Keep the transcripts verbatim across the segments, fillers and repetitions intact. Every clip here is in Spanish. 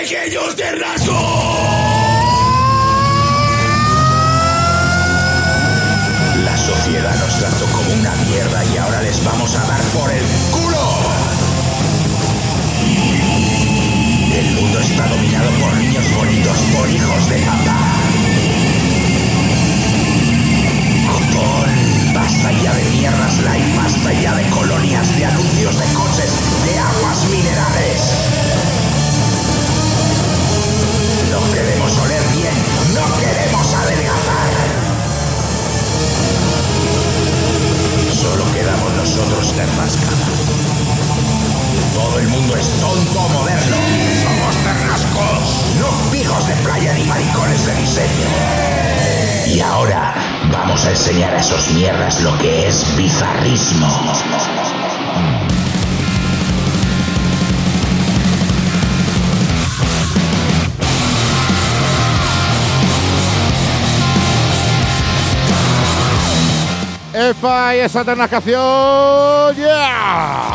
pequeños Ternasco. La sociedad nos trató como una mierda y ahora les vamos a dar por el culo. El mundo está dominado por niños bonitos, por hijos de papá. Copón, basta ya de mierdas light, basta ya de colonias, de anuncios de coches, de aguas minerales. No queremos oler bien, no queremos adelgazar. Solo quedamos nosotros, Ternasca. Todo el mundo es tonto moderno. Somos Ternascos, no pijos de playa ni maricones de diseño. Y ahora vamos a enseñar a esos mierdas lo que es bizarrismo. ¡Epa! Y esa ternascación. ¡Yeah!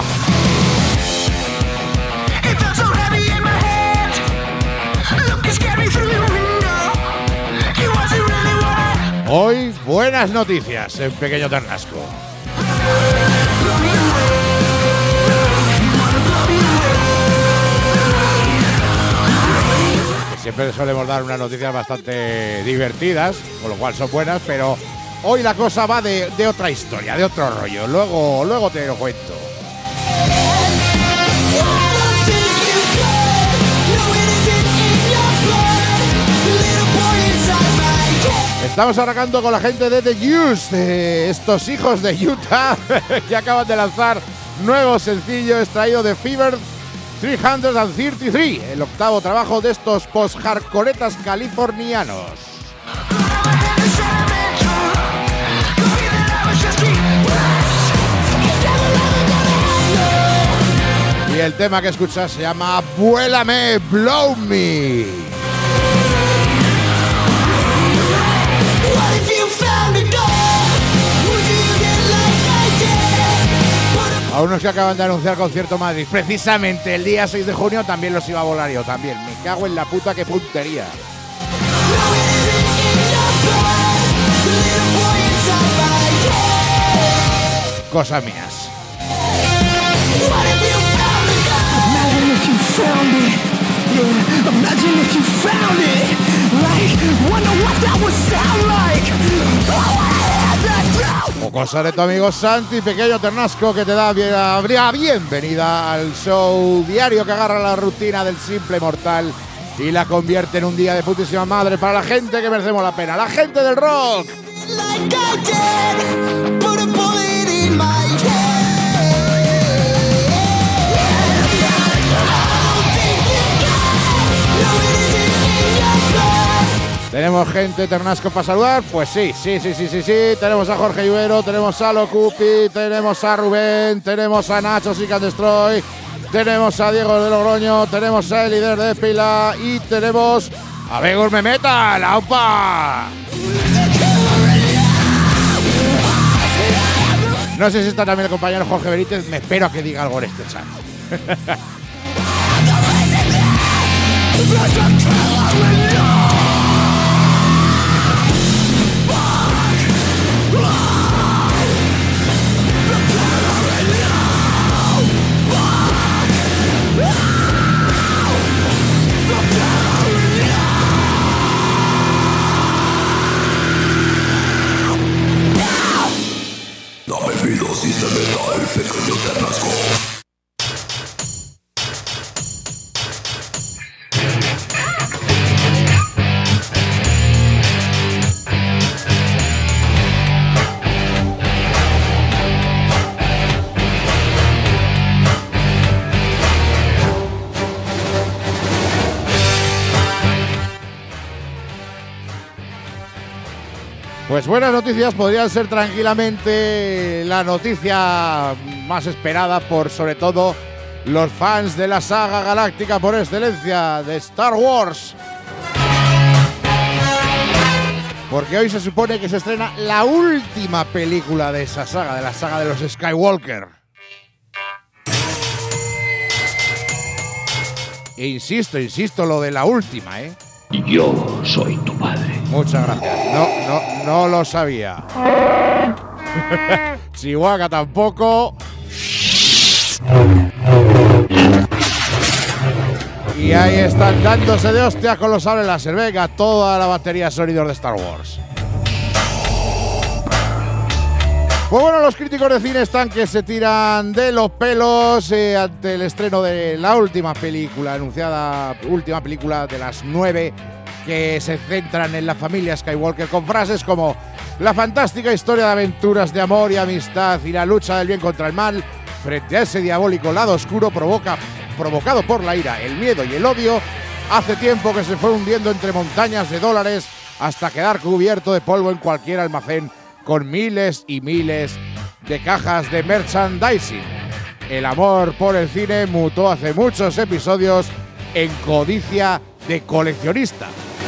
Hoy, buenas noticias en Pequeño Ternasco. Siempre solemos dar unas noticias bastante divertidas, con lo cual son buenas, pero hoy la cosa va de, de otra historia, de otro rollo. Luego, luego te lo cuento. Estamos arrancando con la gente de The Used, de estos hijos de Utah que acaban de lanzar nuevo sencillo extraído de Fever trescientos treinta y tres, el octavo trabajo de estos post-hardcoretas californianos. Y el tema que escuchas se llama Vuélame, Blow Me. A unos que acaban de anunciar concierto en Madrid, precisamente el día seis de junio, también los iba a volar yo, también. Me cago en la puta, qué puntería. Cosas mías. O cosas de tu amigo Santi, Pequeño Ternasco, que te da bien, habría bienvenida al show diario que agarra la rutina del simple mortal y la convierte en un día de putísima madre para la gente que merecemos la pena, la gente del rock. ¿Tenemos gente Ternasco para saludar? Pues sí, sí, sí, sí, sí, sí. Tenemos a Jorge Lluvero, tenemos a Locupi, tenemos a Rubén, tenemos a Nacho Seek and Destroy, tenemos a Diego de Logroño, tenemos a el líder de Pila y tenemos a Vegur Memeta, la ¡aupa! No sé si está también el compañero Jorge Benítez, me espero a que diga algo en este chat. Dame mi dosis de metal, Pequeño Ternasco. Pues buenas noticias podrían ser tranquilamente la noticia más esperada por sobre todo los fans de la saga galáctica por excelencia de Star Wars. Porque hoy se supone que se estrena la última película de esa saga, de la saga de los Skywalker. E insisto, insisto, lo de la última, ¿eh? Yo soy tu padre. Muchas gracias. No, no, no lo sabía. Chihuahua tampoco. Y ahí están dándose de hostias con los sables láser. Venga, toda la batería de sonidos de Star Wars. Pues bueno, los críticos de cine están que se tiran de los pelos eh, ante el estreno de la última película, anunciada última película de las nueve que se centran en la familia Skywalker, con frases como: la fantástica historia de aventuras de amor y amistad y la lucha del bien contra el mal frente a ese diabólico lado oscuro provoca, provocado por la ira, el miedo y el odio, hace tiempo que se fue hundiendo entre montañas de dólares hasta quedar cubierto de polvo en cualquier almacén con miles y miles de cajas de merchandising. El amor por el cine mutó hace muchos episodios en codicia de coleccionista.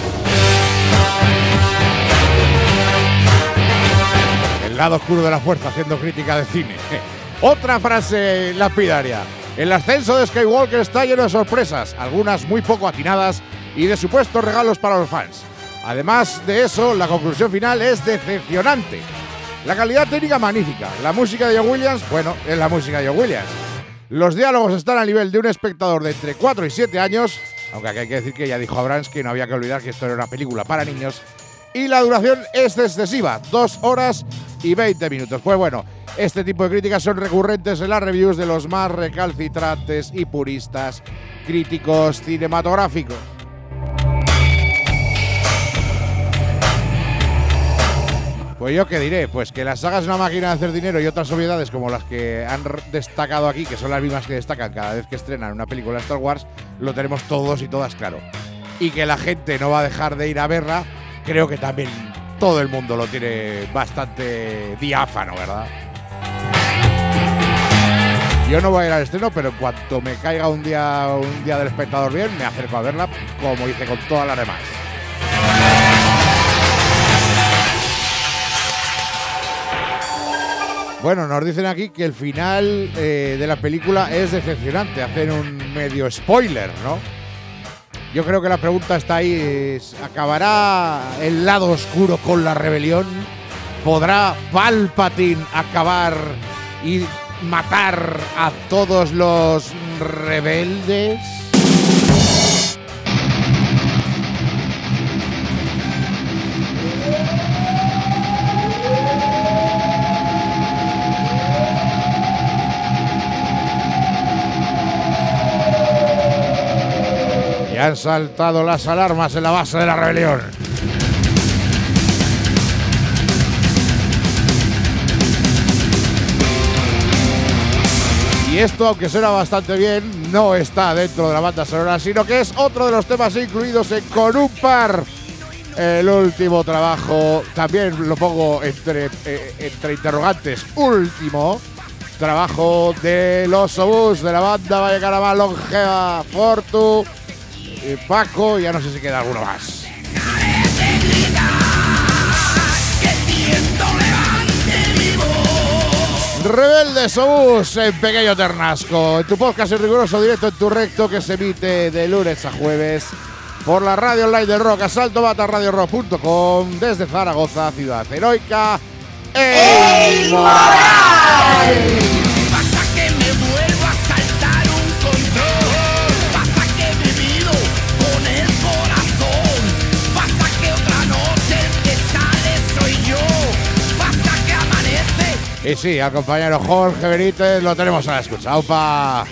El lado oscuro de la fuerza haciendo crítica de cine. Otra frase lapidaria: el ascenso de Skywalker está lleno de sorpresas, algunas muy poco atinadas y de supuestos regalos para los fans. Además de eso, la conclusión final es decepcionante. La calidad técnica magnífica, la música de John Williams, bueno, es la música de John Williams. Los diálogos están al nivel de un espectador de entre cuatro y siete años, aunque aquí hay que decir que ya dijo Abrams que no había que olvidar que esto era una película para niños, y la duración es excesiva, dos horas y veinte minutos. Pues bueno, este tipo de críticas son recurrentes en las reviews de los más recalcitrantes y puristas críticos cinematográficos. Pues yo qué diré, pues que la saga es una máquina de hacer dinero y otras obviedades como las que han destacado aquí, que son las mismas que destacan cada vez que estrenan una película de Star Wars, lo tenemos todos y todas claro. Y que la gente no va a dejar de ir a verla, creo que también todo el mundo lo tiene bastante diáfano, ¿verdad? Yo no voy a ir al estreno, pero en cuanto me caiga un día, un día del espectador bien, me acerco a verla, como hice con todas las demás. Bueno, nos dicen aquí que el final eh, de la película es decepcionante. Hacen un medio spoiler, ¿no? Yo creo que la pregunta está ahí. Es, ¿acabará el lado oscuro con la rebelión? ¿Podrá Palpatine acabar y matar a todos los rebeldes? Han saltado las alarmas en la base de la rebelión. Y esto, aunque suena bastante bien, no está dentro de la banda sonora, sino que es otro de los temas incluidos en Con un par. El último trabajo, también lo pongo entre, eh, entre interrogantes, último trabajo de los Obús, de la banda vallecana más longeva, Fortu. Eh, Paco, ya no sé si queda alguno más. Rebeldes Obús en Pequeño Ternasco, en tu podcast en riguroso directo en tu recto, que se emite de lunes a jueves por la radio online del rock, asalto bata radio rock punto com, desde Zaragoza, ciudad heroica, El Moral. Y sí, al compañero Jorge Benítez lo tenemos a la escucha. ¡Aupa!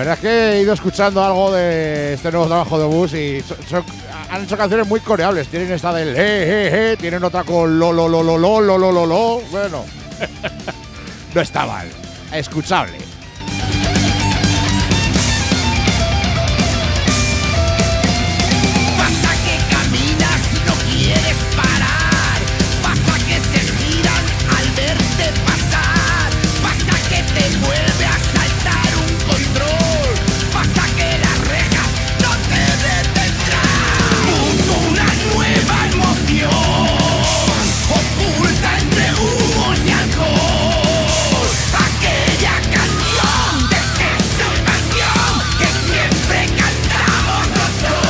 verdad es que he ido escuchando algo de este nuevo trabajo de Bus y so, so, han hecho canciones muy coreables. Tienen esta del eh, eh, eh, tienen otra con lo, lo, lo, lo, lo, lo, lo, lo, lo. Bueno, no está mal. Escuchable. Pasa que caminas y no quieres parar. Pasa que se giran al verte pasar. Pasa que te vuelve a saltar un control. Pasa que las rejas no te detendrán. Busco una nueva emoción oculta entre humos y alcohol. Aquella canción de desesperación que siempre cantamos los dos.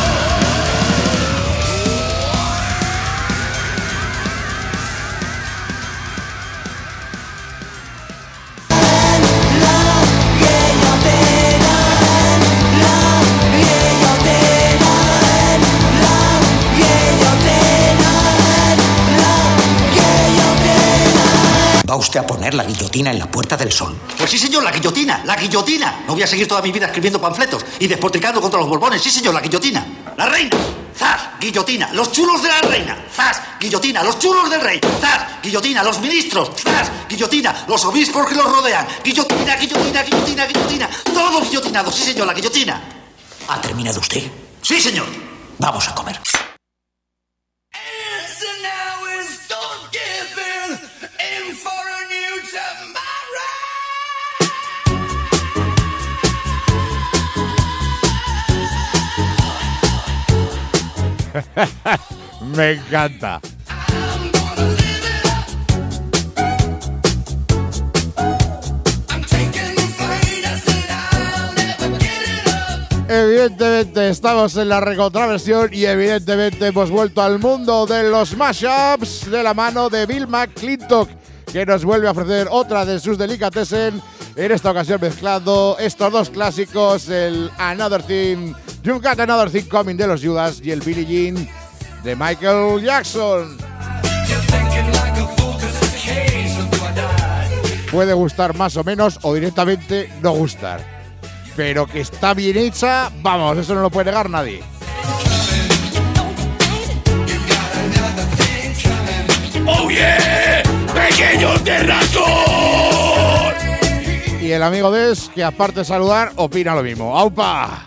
¿Va usted a poner la guillotina en la Puerta del Sol? Pues sí, señor, la guillotina, la guillotina. No voy a seguir toda mi vida escribiendo panfletos y despotricando contra los borbones. Sí, señor, la guillotina. La reina. ¡Zas! Guillotina. Los chulos de la reina. ¡Zas! Guillotina. Los chulos del rey. ¡Zas! Guillotina. Los ministros. ¡Zas! Guillotina. Los obispos que los rodean. Guillotina, guillotina, guillotina, guillotina. Todos guillotinados. Sí, señor, la guillotina. ¿Ha terminado usted? Sí, señor. Vamos a comer. Me encanta. Evidentemente estamos en la recontraversión y evidentemente hemos vuelto al mundo de los mashups de la mano de Bill McClintock, que nos vuelve a ofrecer otra de sus delicatessen, en esta ocasión mezclando estos dos clásicos, el Another Thing, You've Got Another Thing Coming de los Judas y el Billie Jean de Michael Jackson. Puede gustar más o menos o directamente no gustar, pero que está bien hecha, vamos, eso no lo puede negar nadie. ¡Oh yeah! ¡Pequeño Terrasco! Y el amigo Des, que aparte de saludar, opina lo mismo. ¡Aupa!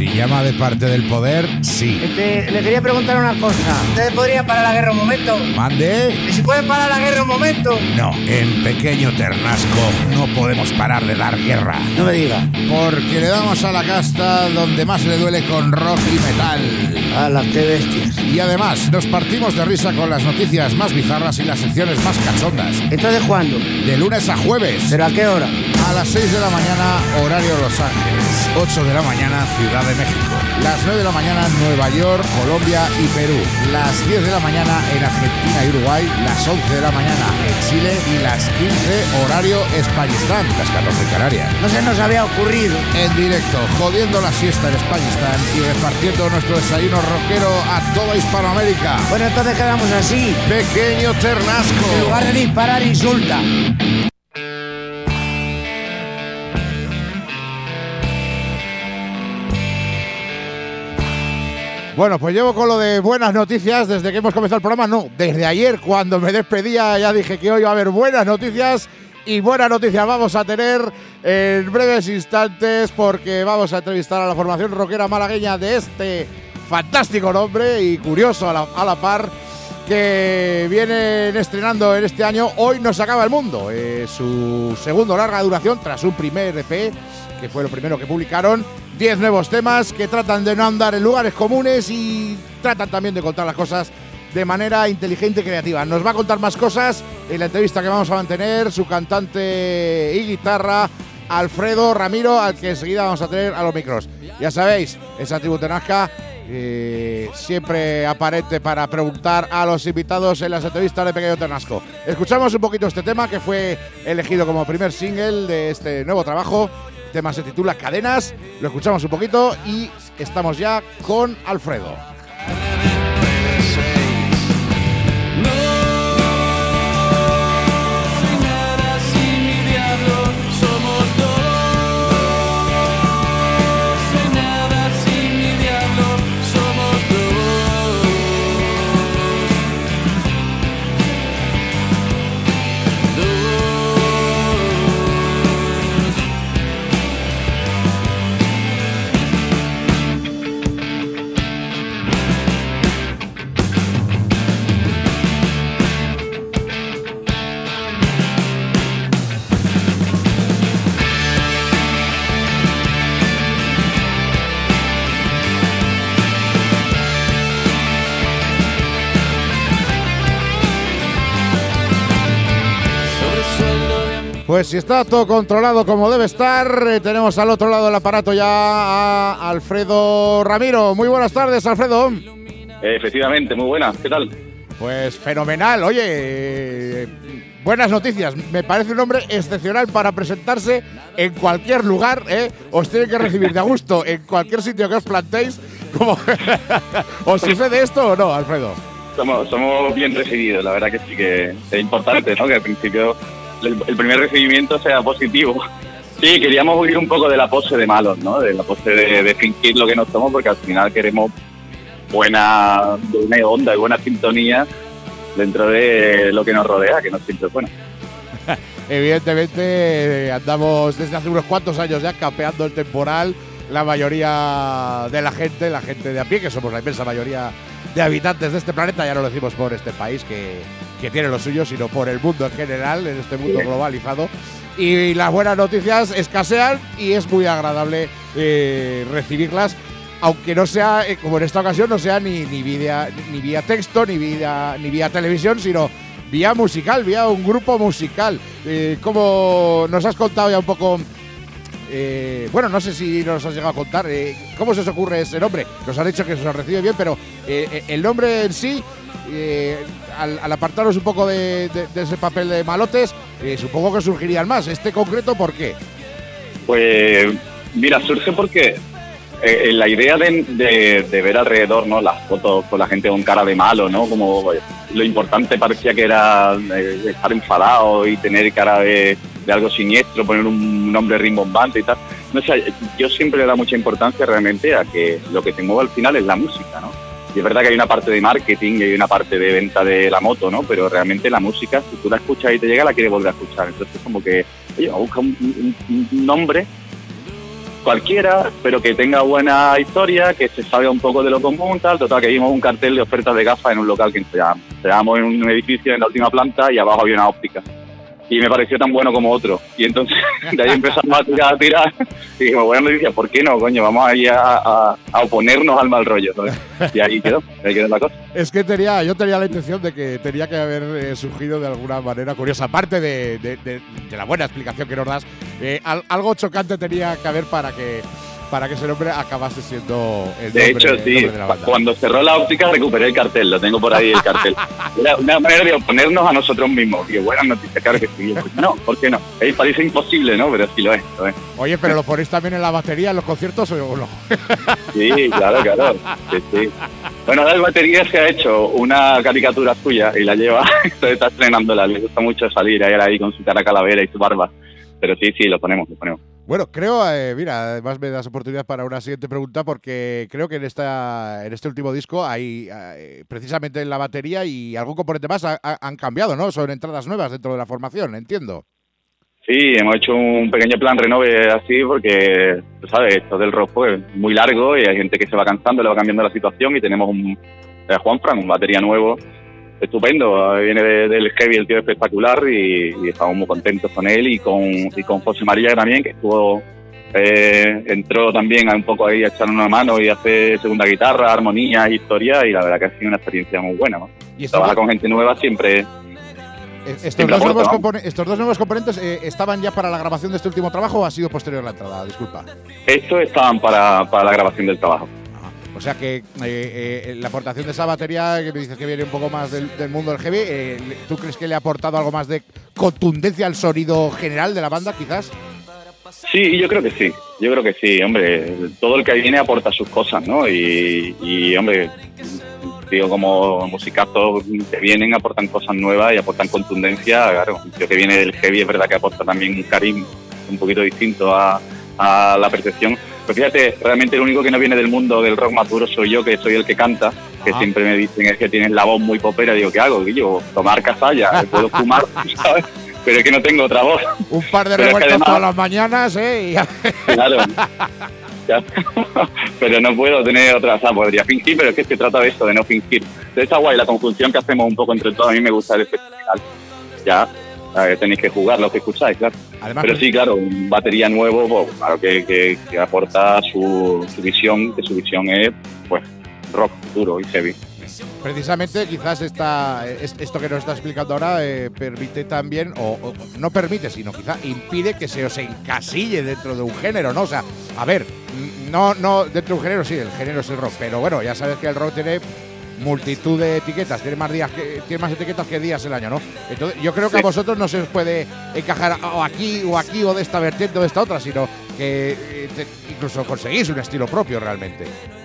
Si llama de parte del poder, sí. Este, le quería preguntar una cosa. ¿Ustedes podrían parar la guerra un momento? ¿Mande? ¿Y si pueden parar la guerra un momento? No, en Pequeño Ternasco no podemos parar de dar guerra. No me diga. Porque le damos a la casta donde más le duele con rock y metal. ¡Hala, qué bestias! Y además, nos partimos de risa con las noticias más bizarras y las secciones más cachondas. ¿Entonces cuándo? De lunes a jueves. ¿Pero a qué hora? A las seis de la mañana, horario Los Ángeles. ocho de la mañana, Ciudad de México. Las nueve de la mañana, Nueva York, Colombia y Perú. Las diez de la mañana en Argentina y Uruguay. Las once de la mañana en Chile. Y las quince, horario Españistán. Las catorce en Canarias. No se nos había ocurrido. En directo, jodiendo la siesta en Españistán y repartiendo nuestro desayuno rockero a toda Hispanoamérica. Bueno, entonces quedamos así. Pequeño Ternasco. En lugar de disparar, insulta. Bueno, pues llevo con lo de buenas noticias desde que hemos comenzado el programa. No, desde ayer cuando me despedía ya dije que hoy va a haber buenas noticias. Y buenas noticias vamos a tener en breves instantes porque vamos a entrevistar a la formación rockera malagueña de este fantástico nombre y curioso a la, a la par que vienen estrenando en este año Hoy nos acaba el mundo. Eh, su segundo larga duración tras un primer E P que fue lo primero que publicaron. Diez nuevos temas que tratan de no andar en lugares comunes y tratan también de contar las cosas de manera inteligente y creativa. Nos va a contar más cosas en la entrevista que vamos a mantener su cantante y guitarra Alfredo Ramiro, al que enseguida vamos a tener a los micros. Ya sabéis, esa tribu Ternasca eh, siempre aparente para preguntar a los invitados en las entrevistas de Pequeño Ternasco. Escuchamos un poquito este tema que fue elegido como primer single de este nuevo trabajo. El tema se titula Cadenas, lo escuchamos un poquito y estamos ya con Alfredo. Pues si está todo controlado como debe estar, eh, tenemos al otro lado del aparato ya a Alfredo Ramiro. Muy buenas tardes, Alfredo. Efectivamente, muy buenas. ¿Qué tal? Pues fenomenal. Oye, eh, buenas noticias. Me parece un hombre excepcional para presentarse en cualquier lugar. ¿eh? Os tienen que recibir de a gusto en cualquier sitio que os planteéis. Como ¿Os sucede esto o no, Alfredo? Somos, somos bien recibidos, la verdad que sí que es importante, ¿no? Que al principio el, el primer recibimiento sea positivo. Sí, queríamos huir un poco de la pose de malos, ¿no? De la pose de, de fingir lo que no somos, porque al final queremos buena, buena onda y buena sintonía dentro de lo que nos rodea, que no siempre es bueno. Evidentemente andamos desde hace unos cuantos años ya capeando el temporal. La mayoría de la gente, la gente de a pie, que somos la inmensa mayoría de habitantes de este planeta, ya no lo decimos por este país que, que tiene lo suyo, sino por el mundo en general, en este mundo globalizado. Y las buenas noticias escasean y es muy agradable eh, recibirlas, aunque no sea, eh, como en esta ocasión, no sea ni, ni, vía, ni vía texto, ni vía, ni vía televisión, sino vía musical, vía un grupo musical. Eh, como nos has contado ya un poco... Eh, bueno, no sé si nos has llegado a contar eh, cómo se os ocurre ese nombre. Nos han dicho que se os recibe bien, pero eh, el nombre en sí, eh, al, al apartaros un poco de, de, de ese papel de malotes, eh, supongo que surgirían más. ¿Este concreto por qué? Pues mira, surge porque eh, la idea de, de, de ver alrededor, ¿no? Las fotos con la gente con cara de malo, ¿no? Como lo importante parecía que era eh, estar enfadado y tener cara de... de algo siniestro, poner un nombre rimbombante y tal. No sé, yo siempre le da mucha importancia realmente a que lo que te mueve al final es la música, ¿no? Y es verdad que hay una parte de marketing y hay una parte de venta de la moto, ¿no? Pero realmente la música, si tú la escuchas y te llega, la quieres volver a escuchar. Entonces como que, oye, busca un, un, un nombre cualquiera, pero que tenga buena historia, que se salga un poco de lo común, tal. Total, que vimos un cartel de ofertas de gafas en un local que ensayábamos. Ensayábamos en un edificio en la última planta y abajo había una óptica. Y me pareció tan bueno como otro. Y entonces de ahí empezamos a tirar, a tirar. Y dijimos, buena noticia, ¿por qué no, coño? Vamos ahí a, a, a oponernos al mal rollo, ¿sabes? Y ahí quedó, ahí quedó la cosa. Es que tenía, yo tenía la intención de que tenía que haber eh, surgido de alguna manera curiosa. Aparte de, de, de, de la buena explicación que nos das, eh, al, algo chocante tenía que haber para que para que ese nombre acabase siendo el nombre, de hecho, sí, el nombre de la banda. Cuando cerró la óptica recuperé el cartel, lo tengo por ahí el cartel. Era una manera de oponernos a nosotros mismos. Y buenas noticias, claro que sí. No, ¿por qué no? Eh, parece imposible, ¿no? Pero sí lo es, lo es. Oye, ¿pero lo ponéis también en la batería en los conciertos o no? Sí, claro, claro. Sí, sí. Bueno, la batería se ha hecho una caricatura suya y la lleva, entonces está estrenándola. Le gusta mucho salir ahí, ahí con su cara calavera y su barba. Pero sí, sí, lo ponemos, lo ponemos. Bueno, creo, eh, mira, además me das oportunidad para una siguiente pregunta porque creo que en esta en este último disco hay eh, precisamente en la batería y algún componente más ha, ha, han cambiado, ¿no? Son entradas nuevas dentro de la formación, entiendo. Sí, hemos hecho un pequeño plan renove así porque, tú sabes, esto del rock pues, es muy largo y hay gente que se va cansando, le va cambiando la situación y tenemos un eh, Juanfran, un batería nuevo, estupendo, viene de, del heavy, el tío espectacular y, y estamos muy contentos con él y con, y con José María también, que estuvo eh, entró también a un poco ahí a echar una mano y hacer segunda guitarra, armonía, historia y la verdad que ha sido una experiencia muy buena, ¿no? Y trabajar con gente nueva siempre... Estos dos, nuevos compone- estos dos nuevos componentes eh, ¿estaban ya para la grabación de este último trabajo o ha sido posterior a la entrada? Disculpa. Estos estaban para, para la grabación del trabajo. Ajá. O sea que eh, eh, la aportación de esa batería, que me dices que viene un poco más del, del mundo del heavy, eh, ¿tú crees que le ha aportado algo más de contundencia al sonido general de la banda, quizás? Sí, yo creo que sí. Yo creo que sí, hombre. Todo el que viene aporta sus cosas, ¿no? Y, y hombre... Digo, como musicazos que vienen, aportan cosas nuevas y aportan contundencia. Claro, el tío que viene del heavy es verdad que aporta también un carisma un poquito distinto a, a la percepción. Pero fíjate, realmente el único que no viene del mundo del rock más duro soy yo, que soy el que canta, que ah. siempre me dicen es que tienes la voz muy popera. Digo, ¿qué hago? Yo, tomar casalla, puedo fumar, ¿sabes? Pero es que no tengo otra voz. Un par de revueltos además, todas las mañanas, ¿eh? Claro. Pero no puedo tener otra, o sea, podría fingir, pero es que se trata de esto, de no fingir. De esta guay, la conjunción que hacemos un poco entre todos, a mí me gusta el efecto final. Ya, eh, tenéis que jugar lo que escucháis, claro. Además, pero sí, claro, un batería nuevo, pues, claro, que, que, que aporta su, su visión, que su visión es, pues, rock duro y heavy. Precisamente, quizás esta, esto que nos está explicando ahora eh, permite también, o, o no permite, sino quizá impide que se os encasille dentro de un género, ¿no? O sea, a ver, no, no dentro de un género, sí, el género es el rock, pero bueno, ya sabes que el rock tiene multitud de etiquetas, tiene más días que, tiene más etiquetas que días el año, ¿no? Entonces, yo creo que sí. A vosotros no se os puede encajar o aquí o aquí o de esta vertiente o de esta otra, sino que eh, te, incluso conseguís un estilo propio realmente.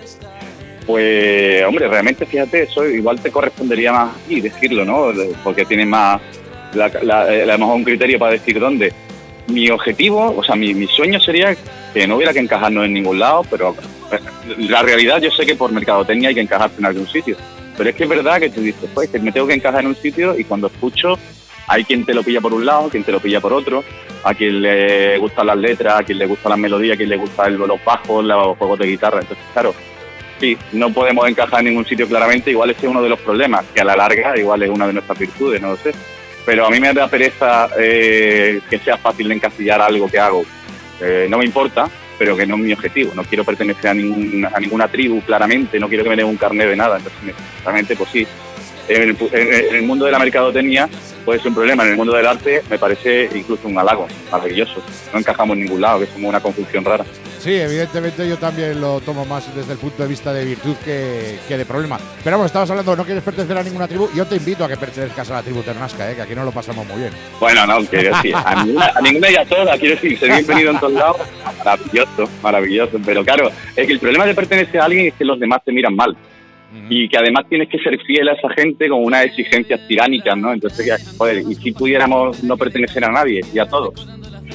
Pues, hombre, realmente, fíjate, eso igual te correspondería más y decirlo, ¿no? Porque tienes más, la, la, a lo mejor un criterio para decir dónde. Mi objetivo, o sea, mi, mi sueño sería que no hubiera que encajarnos en ningún lado, pero la realidad yo sé que por mercadotecnia hay que encajarse en algún sitio. Pero es que es verdad que tú dices, pues, me tengo que encajar en un sitio y cuando escucho hay quien te lo pilla por un lado, quien te lo pilla por otro, a quien le gustan las letras, a quien le gustan las melodías, a quien le gustan los bajos, los juegos de guitarra. Entonces, claro, sí, no podemos encajar en ningún sitio claramente, igual ese es uno de los problemas, que a la larga igual es una de nuestras virtudes, no lo sé. Pero a mí me da pereza eh, que sea fácil de encasillar algo que hago. Eh, no me importa, pero que no es mi objetivo. No quiero pertenecer a, ningún, a ninguna tribu claramente, no quiero que me den un carnet de nada. Entonces, realmente, pues sí. En el, en el mundo de la mercadotecnia puede ser un problema, en el mundo del arte me parece incluso un halago, maravilloso. No encajamos en ningún lado, que somos una conjunción rara. Sí, evidentemente yo también lo tomo más desde el punto de vista de virtud que, que de problema. Pero bueno, estabas hablando, no quieres pertenecer a ninguna tribu. Yo te invito a que pertenezcas a la tribu Ternasca, ¿eh? Que aquí no lo pasamos muy bien. Bueno, no, quiero decir, a ninguna, a ninguna y a todas, quiero decir, ser bienvenido en todos lados, maravilloso, maravilloso. Pero claro, es que el problema de pertenecer a alguien es que los demás te miran mal. Uh-huh. Y que además tienes que ser fiel a esa gente con unas exigencias tiránicas, ¿no? Entonces, joder, y si pudiéramos no pertenecer a nadie y a todos.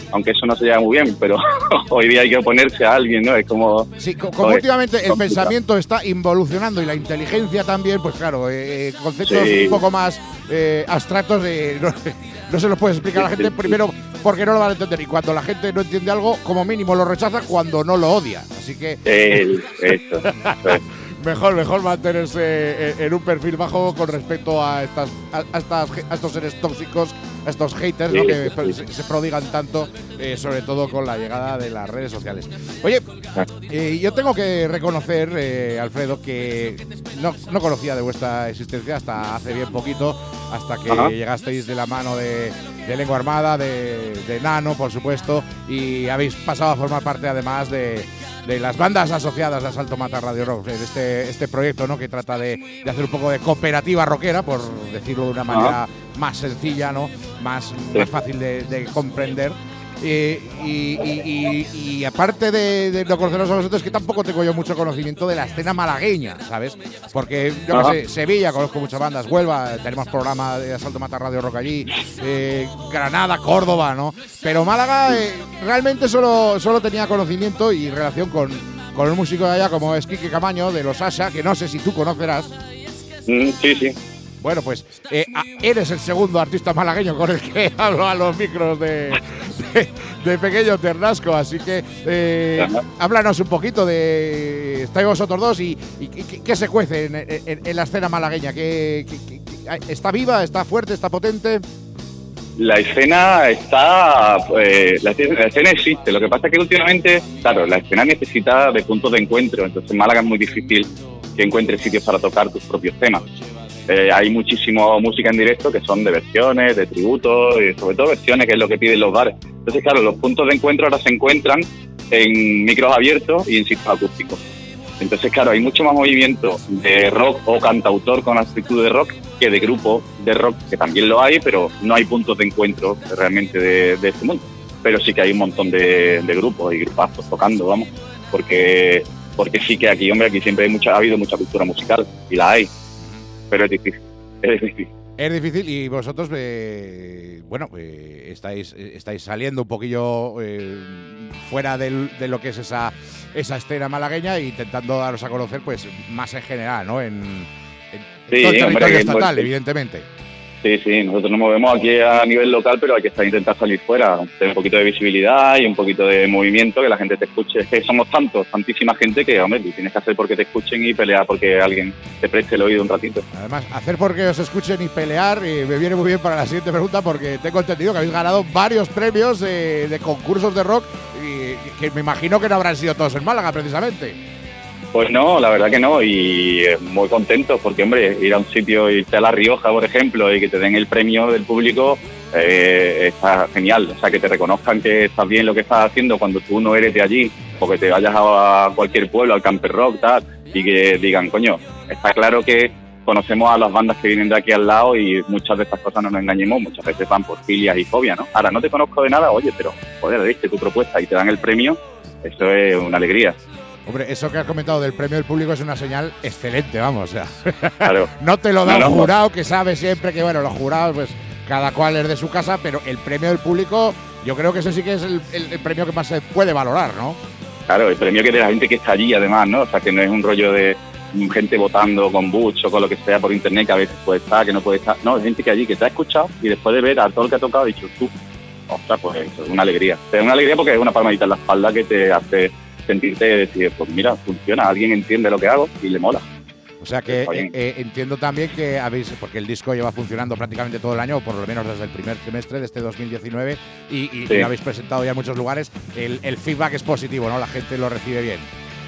aunque eso no se lleva muy bien, pero hoy día hay que oponerse a alguien, ¿no? Es como... Sí, como joder, últimamente el complicado. Pensamiento está involucionando y la inteligencia también, pues claro, eh, conceptos sí. un poco más eh, abstractos, eh, no, no se los puedes explicar a la gente, primero porque no lo van a entender, y cuando la gente no entiende algo, como mínimo lo rechaza cuando no lo odia, así que… El, eso, eso. Mejor, mejor mantenerse en un perfil bajo con respecto a estas, a, a estas, a estos seres tóxicos, a estos haters, sí, ¿no? que sí. se, se prodigan tanto, eh, sobre todo con la llegada de las redes sociales. Oye, eh, yo tengo que reconocer, eh, Alfredo, que no, no conocía de vuestra existencia hasta hace bien poquito, hasta que Ajá. llegasteis de la mano de, de Lengua Armada, de, de Nano, por supuesto, y habéis pasado a formar parte además de… de las bandas asociadas de Asalto Mata Radio Rock, de este, este proyecto, ¿no? que trata de, de hacer un poco de cooperativa rockera, por decirlo de una manera uh-huh. más sencilla, ¿no? más, sí. más fácil de, de comprender. Eh, y, y, y, y aparte de, de no conoceros a vosotros, que tampoco tengo yo mucho conocimiento de la escena malagueña, ¿sabes? Porque yo no sé, Sevilla, conozco muchas bandas, Huelva, tenemos programa de Asalto Mata Radio Rock allí, eh, Granada, Córdoba, ¿no? Pero Málaga eh, realmente solo, solo tenía conocimiento y relación con, con un músico de allá como es Quique Camaño, de los Asha, que no sé si tú conocerás. Mm, sí, sí. Bueno, pues eh, eres el segundo artista malagueño con el que hablo a los micros de, de, de Pequeño Ternasco, así que eh, háblanos un poquito de… Estáis vosotros dos y, y ¿qué, qué se cuece en, en, en la escena malagueña? ¿Qué, qué, qué, ¿Está viva, está fuerte, está potente? La escena está… Eh, la, la escena existe, lo que pasa es que últimamente, claro, la escena necesita de puntos de encuentro, entonces en Málaga es muy difícil que encuentres sitios para tocar tus propios temas. Eh, hay muchísimo música en directo que son de versiones, de tributos, y sobre todo versiones, que es lo que piden los bares. Entonces, claro, los puntos de encuentro ahora se encuentran en micros abiertos y en sitios acústicos. Entonces, claro, hay mucho más movimiento de rock o cantautor con actitud de rock que de grupo de rock, que también lo hay, pero no hay puntos de encuentro realmente de, de este mundo. Pero sí que hay un montón de, de grupos y grupazos tocando, vamos, porque porque sí que aquí, hombre, aquí siempre hay mucha, ha habido mucha cultura musical, y la hay. Pero es difícil, es difícil. Es difícil y vosotros, eh, bueno, eh, estáis estáis saliendo un poquillo eh, fuera del, de lo que es esa esa escena malagueña e intentando daros a conocer, pues, más en general, ¿no? En, en, sí, en todo el hombre, territorio estatal, sí. evidentemente. Sí, sí, nosotros nos movemos aquí a nivel local, pero hay que estar, intentar salir fuera, tener un poquito de visibilidad y un poquito de movimiento, que la gente te escuche. Es que somos tantos, tantísima gente que, hombre, tienes que hacer porque te escuchen y pelear porque alguien te preste el oído un ratito. Además, hacer porque os escuchen y pelear eh, me viene muy bien para la siguiente pregunta, porque tengo entendido que habéis ganado varios premios eh, de concursos de rock y que me imagino que no habrán sido todos en Málaga, precisamente. Pues no, la verdad que no, y muy contentos porque, hombre, ir a un sitio, irte a La Rioja, por ejemplo, y que te den el premio del público, eh, está genial. O sea, que te reconozcan que estás bien lo que estás haciendo cuando tú no eres de allí, o que te vayas a cualquier pueblo, al Camper Rock, tal, y que digan, coño, está claro que conocemos a las bandas que vienen de aquí al lado y muchas de estas cosas no nos engañemos, muchas veces van por filias y fobia, ¿no? Ahora, no te conozco de nada, oye, pero, joder, viste tu propuesta y te dan el premio, eso es una alegría. Hombre, eso que has comentado del premio del público es una señal excelente, vamos, o sea, claro. No te lo da no, un no, jurado que sabe siempre que, bueno, los jurados, pues, cada cual es de su casa, pero el premio del público, yo creo que ese sí que es el, el, el premio que más se puede valorar, ¿no? Claro, el premio que de la gente que está allí, además, ¿no? O sea, que no es un rollo de gente votando con Butch o con lo que sea por internet, que a veces puede estar, que no puede estar. No, es gente que allí, que te ha escuchado y después de ver a todo el que ha tocado, ha dicho, tú, ostras, pues eso, es una alegría. Es una alegría porque es una palmadita en la espalda que te hace sentirte y decir, pues mira, funciona, alguien entiende lo que hago y le mola. O sea que eh, eh, entiendo también que habéis, porque el disco lleva funcionando prácticamente todo el año, o por lo menos desde el primer trimestre de este dos mil diecinueve, y, y, sí. y lo habéis presentado ya en muchos lugares, el, el feedback es positivo, ¿no? La gente lo recibe bien.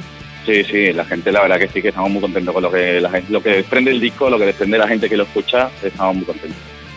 Sí, sí, la gente, la verdad que sí, que estamos muy contentos con lo que la gente, lo que desprende el disco, lo que desprende la gente que lo escucha, estamos muy contentos.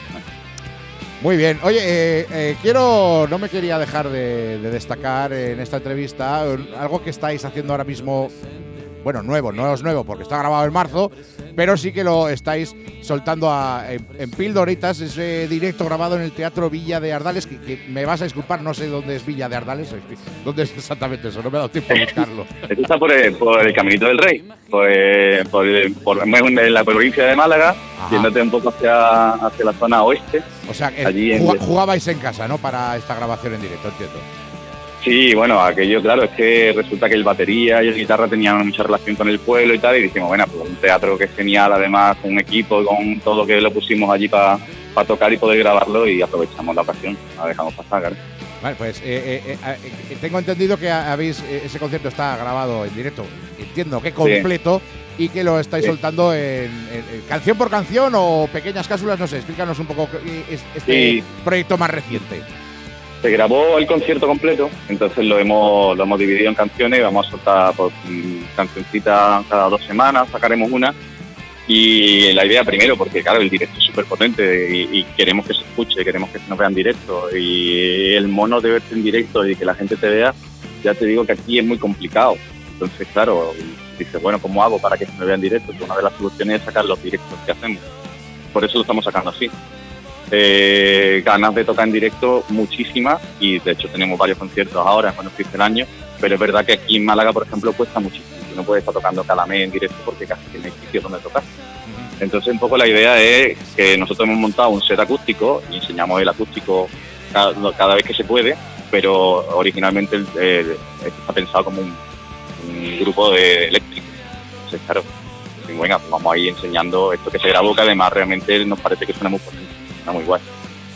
Muy bien. Oye, eh, eh, quiero, no me quería dejar de, de destacar en esta entrevista algo que estáis haciendo ahora mismo bueno, nuevo, no es nuevo porque está grabado en marzo, pero sí que lo estáis soltando a, en, en pildoritas, ese directo grabado en el Teatro Villa de Ardales, que, que me vas a disculpar, no sé dónde es Villa de Ardales, dónde es exactamente eso, no me ha dado tiempo a buscarlo. Esto está por el, por el Caminito del Rey, por, por, por, por en la provincia de Málaga, yéndote un poco hacia, hacia la zona oeste. O sea, que allí jug- en, jugabais en casa, ¿no?, para esta grabación en directo, entiendo. Sí, bueno, aquello, claro, es que resulta que el batería y el guitarra tenían mucha relación con el pueblo y tal, y dijimos, bueno, pues un teatro que es genial, además, con un equipo, con todo que lo pusimos allí para pa tocar y poder grabarlo, y aprovechamos la ocasión, la dejamos pasar, claro. Vale, pues eh, eh, eh, tengo entendido que habéis eh, ese concierto está grabado en directo, entiendo que completo, sí. Y que lo estáis sí. soltando en, en, en canción por canción o pequeñas cápsulas, no sé, explícanos un poco este sí. proyecto más reciente. Se grabó el concierto completo, entonces lo hemos, lo hemos dividido en canciones, vamos a soltar pues, cancioncitas cada dos semanas, sacaremos una. Y la idea primero, porque claro, el directo es súper potente y, y queremos que se escuche, queremos que se nos vea en directo. Y el mono de verte en directo y que la gente te vea, ya te digo que aquí es muy complicado. Entonces, claro, dices, bueno, ¿cómo hago para que se me vea en directo? Pues una de las soluciones es sacar los directos que hacemos. Por eso lo estamos sacando así. Eh, ganas de tocar en directo muchísimas, y de hecho tenemos varios conciertos ahora cuando empiece el año, pero es verdad que aquí en Málaga, por ejemplo, cuesta muchísimo. No puedes estar tocando cada mes en directo porque casi no hay sitios donde tocar. Entonces un poco la idea es que nosotros hemos montado un set acústico y enseñamos el acústico cada, cada vez que se puede, pero originalmente el, el, está pensado como un, un grupo de eléctricos. Entonces claro, bueno, vamos a ir enseñando esto que se grabó, que además realmente nos parece que suena muy potente. Está muy guay.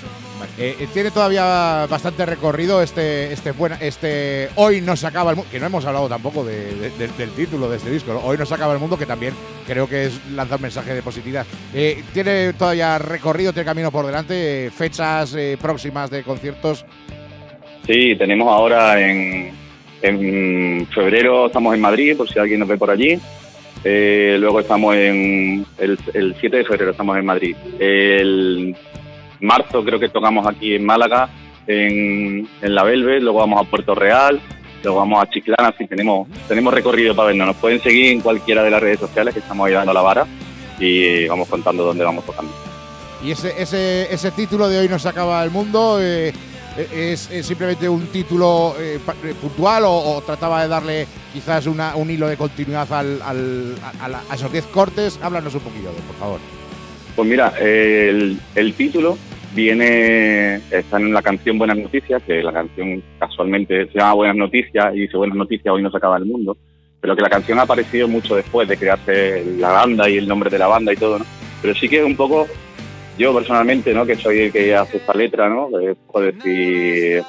Eh, tiene todavía bastante recorrido este este buena, este Hoy no se acaba el mundo, que no hemos hablado tampoco de, de, de, del título de este disco, ¿no? Hoy no se acaba el mundo, que también creo que es lanzar un mensaje de positividad. Eh, tiene todavía recorrido, tiene camino por delante, eh, fechas eh, próximas de conciertos. Sí, tenemos ahora en, en febrero estamos en Madrid, por si alguien nos ve por allí. Eh, luego estamos en el, el siete de febrero estamos en Madrid. El marzo creo que tocamos aquí en Málaga, en, en La Velvet, luego vamos a Puerto Real, luego vamos a Chiclana, así tenemos tenemos recorrido para vernos. Nos pueden seguir en cualquiera de las redes sociales, que estamos ahí dando la vara y vamos contando dónde vamos tocando. Y ese ese ese título de Hoy no se acaba el mundo, eh, es, es simplemente un título eh, puntual o, o trataba de darle quizás una, un hilo de continuidad al, al, a, la, a esos diez cortes. Háblanos un poquillo, por favor. Pues mira, el, el título viene, está en la canción Buenas Noticias, que la canción casualmente se llama Buenas Noticias y dice Buenas Noticias, hoy no se acaba el mundo, pero que la canción ha aparecido mucho después de crearse la banda y el nombre de la banda y todo, ¿no? Pero sí que es un poco, yo personalmente, ¿no?, que soy el que hace esta letra, ¿no?, es puedo decir,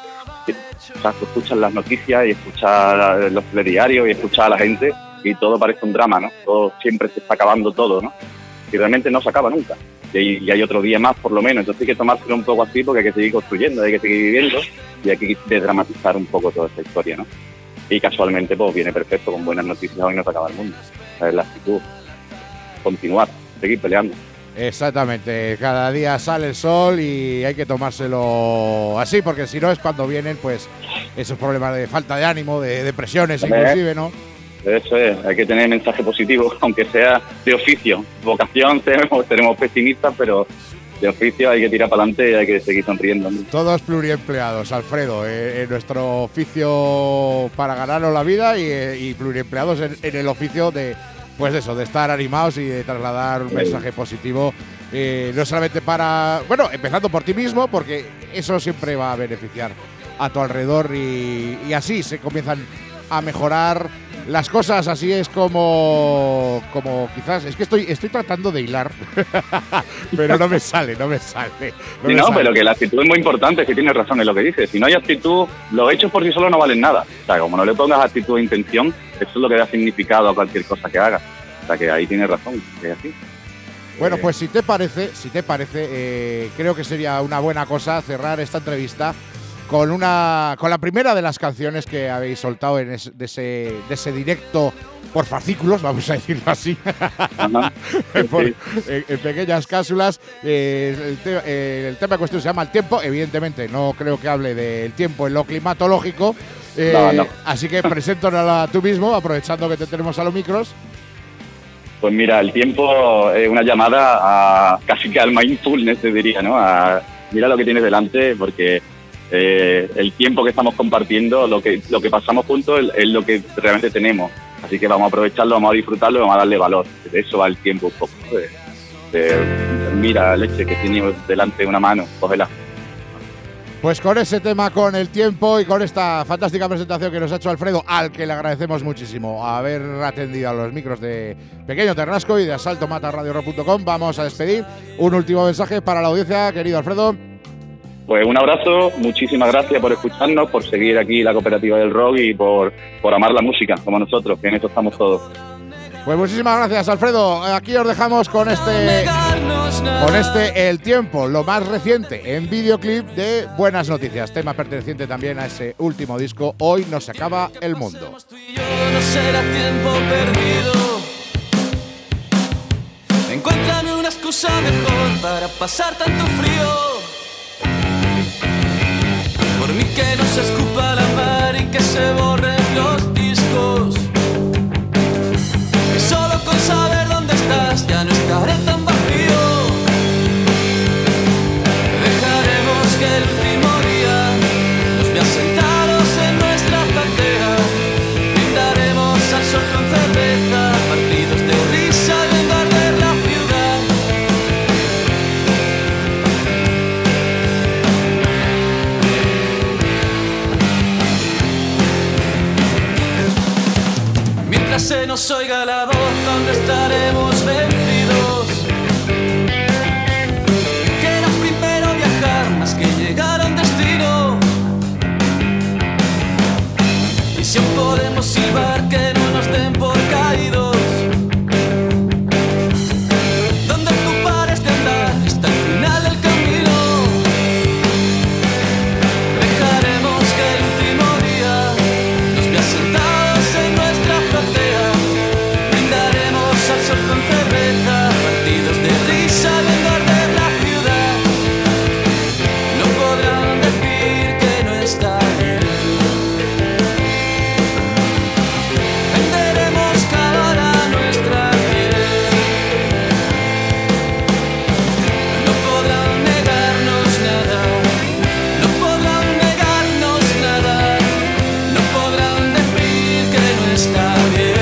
o sea, tú escuchas las noticias y escuchas los telediarios y escuchas a la gente y todo parece un drama, ¿no? Todo siempre se está acabando todo, ¿no? Y realmente no se acaba nunca. Y hay, y hay otro día más, por lo menos. Entonces hay que tomárselo un poco así porque hay que seguir construyendo, hay que seguir viviendo y hay que desdramatizar un poco toda esta historia, ¿no? Y casualmente pues viene perfecto, con Buenas Noticias, hoy no se acaba el mundo. O sea, es la actitud. Continuar, seguir peleando. Exactamente, cada día sale el sol y hay que tomárselo así, porque si no es cuando vienen pues esos problemas de falta de ánimo, de depresiones inclusive, ¿no? Eso es, hay que tener mensaje positivo, aunque sea de oficio. Vocación tenemos, tenemos pesimistas, pero de oficio hay que tirar para adelante y hay que seguir sonriendo, ¿no? Todos pluriempleados, Alfredo, eh, en nuestro oficio para ganarnos la vida y, eh, y pluriempleados en, en el oficio de, pues eso, de estar animados y de trasladar un mensaje positivo, eh, no solamente para, bueno, empezando por ti mismo, porque eso siempre va a beneficiar a tu alrededor y, y así se comienzan a mejorar las cosas. Así es como como quizás, es que estoy estoy tratando de hilar pero no me sale, no me sale. No, sí, me no sale. Pero que la actitud es muy importante, que tienes razón en lo que dices. Si no hay actitud, los hechos por sí solos no valen nada. O sea, como no le pongas actitud e intención, eso es lo que da significado a cualquier cosa que hagas. O sea, que ahí tienes razón, es así. Bueno, pues si te parece, si te parece, eh, creo que sería una buena cosa cerrar esta entrevista con una con la primera de las canciones que habéis soltado en es, de, ese, de ese directo por fascículos, vamos a decirlo así, por, sí. en, en pequeñas cápsulas. Eh, el, te, eh, el tema en cuestión se llama El Tiempo. Evidentemente no creo que hable del tiempo en lo climatológico, Eh, no, no. Así que preséntanosla tú mismo, aprovechando que te tenemos a los micros. Pues mira, el tiempo es una llamada a casi que al mindfulness, te diría, ¿no? A mira lo que tienes delante, porque eh, el tiempo que estamos compartiendo, lo que lo que pasamos juntos es, es lo que realmente tenemos. Así que vamos a aprovecharlo, vamos a disfrutarlo, vamos a darle valor. De eso va el tiempo un poco. De, de, mira, leche, que tiene delante una mano, cógela. Pues con ese tema, con el tiempo y con esta fantástica presentación que nos ha hecho Alfredo, al que le agradecemos muchísimo haber atendido a los micros de Pequeño Ternasco y de asalto mata radio rock punto com, vamos a despedir. Un último mensaje para la audiencia, querido Alfredo. Pues un abrazo, muchísimas gracias por escucharnos, por seguir aquí la Cooperativa del Rock y por, por amar la música, como nosotros, que en eso estamos todos. Pues muchísimas gracias, Alfredo. Aquí os dejamos con este con este El Tiempo, lo más reciente en videoclip de Buenas Noticias, tema perteneciente también a ese último disco, Hoy no se acaba el mundo. No será tiempo perdido. Encuéntrame una excusa mejor para pasar tanto frío. Por mí que no se escupa la mar y que se borren los discos. Que solo con saber dónde estás ya no estaré tan vacío. Dejaremos que el último día nos vea sentados en nuestra azotea. Brindaremos al sol con cerveza, partidos de risa viendo arder la ciudad. Mientras se nos oiga la voz, ¿dónde estaremos vencidos? Queda primero viajar más que llegar a un destino. Y si aún podemos silbar, que no nos den por caídos. Donde tú pares de andar está el final del camino. Dejaremos que el último día nos vea sentados en nuestra azotea. Brindaremos al sol con cerveza, partidos de risa viendo arder la ciudad. No podrán decir que no está bien. Venderemos cara a nuestra piel. No podrán negarnos nada. No podrán negarnos nada. No podrán decir que no está bien.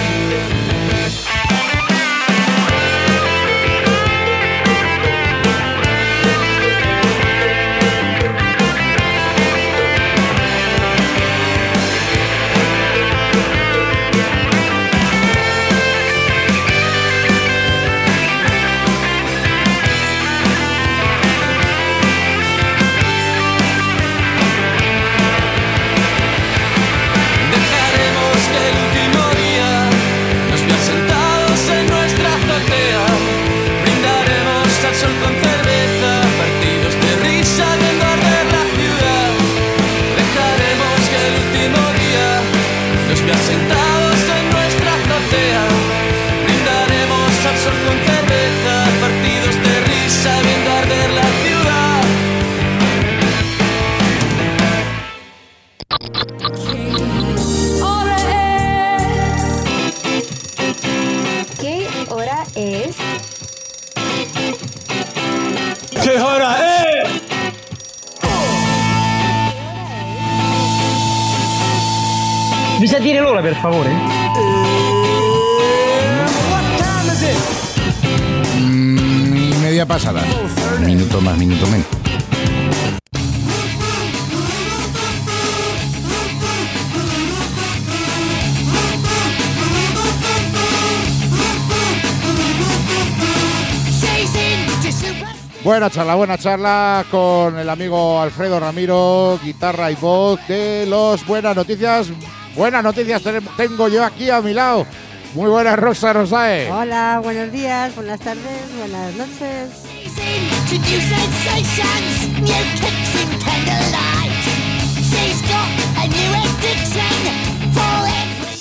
Dejaremos que el último día nos vea sentados en nuestra azotea. Brindaremos al sol con cerveza, partidos de risa viendo arder la ciudad. Dejaremos que el último día nos vea sentados en nuestra azotea. Brindaremos al sol con cerveza, partidos de risa viendo arder la ciudad. ¿Qué hora es? ¿Qué hora es? Mi sa dire l'ora, per favore? Mm, y media pasada. Minuto más, minuto menos. Buena charla, buena charla con el amigo Alfredo Ramiro, guitarra y voz de los Buenas Noticias. Buenas noticias tengo yo aquí a mi lado. Muy buenas, Rosa Rosae. Hola, buenos días, buenas tardes, buenas noches.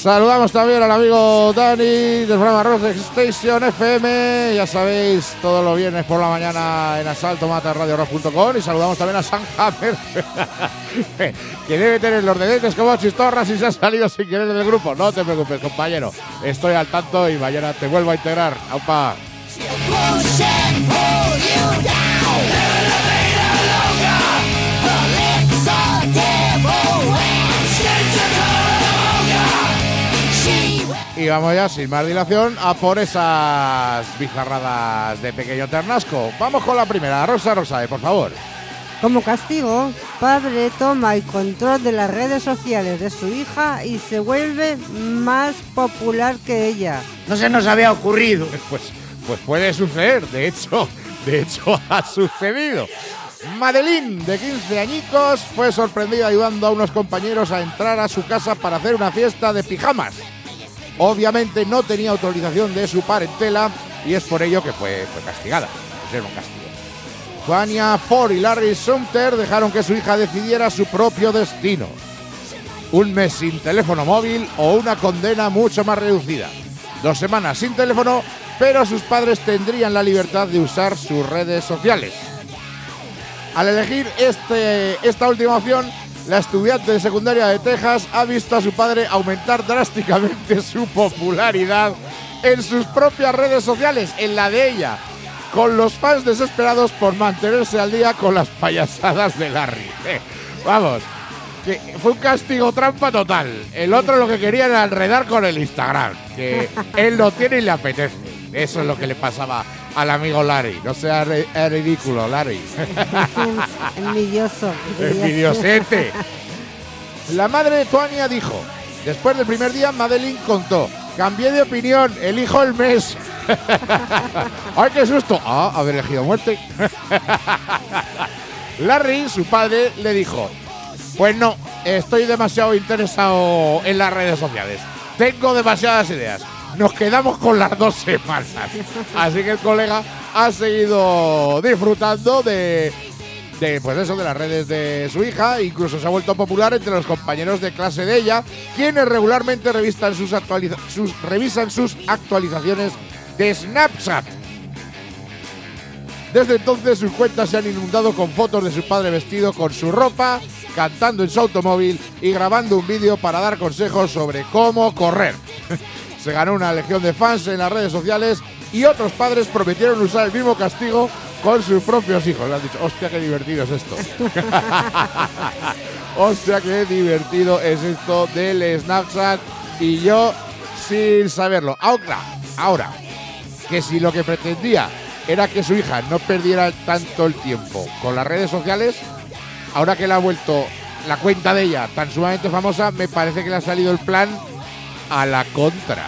Saludamos también al amigo Dani del programa Rock Station F M. Ya sabéis, todos los viernes por la mañana en asalto mata radio rock punto com. Y saludamos también a Sam Hammer, que debe tener los deberes como chistorras y se ha salido sin querer del grupo. No te preocupes, compañero. Estoy al tanto y mañana te vuelvo a integrar. ¡Aupa! Y vamos ya, sin más dilación, a por esas bizarradas de Pequeño Ternasco. Vamos con la primera. Rosa Rosae, por favor. Como castigo, padre toma el control de las redes sociales de su hija y se vuelve más popular que ella. No se nos había ocurrido. Pues, pues puede suceder. De hecho, de hecho ha sucedido. Madeline, de quince añicos, fue sorprendida ayudando a unos compañeros a entrar a su casa para hacer una fiesta de pijamas. Obviamente no tenía autorización de su parentela y es por ello que fue, fue castigada. Pues era un castigo. Tanya Ford y Larry Sumter dejaron que su hija decidiera su propio destino. Un mes sin teléfono móvil o una condena mucho más reducida. Dos semanas sin teléfono, pero sus padres tendrían la libertad de usar sus redes sociales. Al elegir este, esta última opción, la estudiante de secundaria de Texas ha visto a su padre aumentar drásticamente su popularidad en sus propias redes sociales, en la de ella, con los fans desesperados por mantenerse al día con las payasadas de Larry. Eh, vamos, que fue un castigo trampa total. El otro lo que quería era enredar con el Instagram, que él lo tiene y le apetece. Eso es lo que le pasaba al amigo Larry. No sea re- ridículo, Larry. Envidioso. Envidiosete. La madre de Twania dijo: después del primer día, Madeline contó: cambié de opinión, elijo el mes. ¡Ay, qué susto! Ah, haber elegido muerte. Larry, su padre, le dijo: pues no, estoy demasiado interesado en las redes sociales. Tengo demasiadas ideas. Nos quedamos con las dos semanas. Así que el colega ha seguido disfrutando de, de, pues eso, de las redes de su hija. Incluso se ha vuelto popular entre los compañeros de clase de ella, quienes regularmente revisan sus, actualiza- sus, revisan sus actualizaciones de Snapchat. Desde entonces sus cuentas se han inundado con fotos de su padre vestido con su ropa, cantando en su automóvil y grabando un vídeo para dar consejos sobre cómo correr. Se ganó una legión de fans en las redes sociales y otros padres prometieron usar el mismo castigo con sus propios hijos. Le han dicho: hostia, qué divertido es esto. Hostia, qué divertido es esto del Snapchat. Y yo sin saberlo. Ahora, ahora, que si lo que pretendía era que su hija no perdiera tanto el tiempo con las redes sociales, ahora que le ha vuelto la cuenta de ella tan sumamente famosa, me parece que le ha salido el plan a la contra.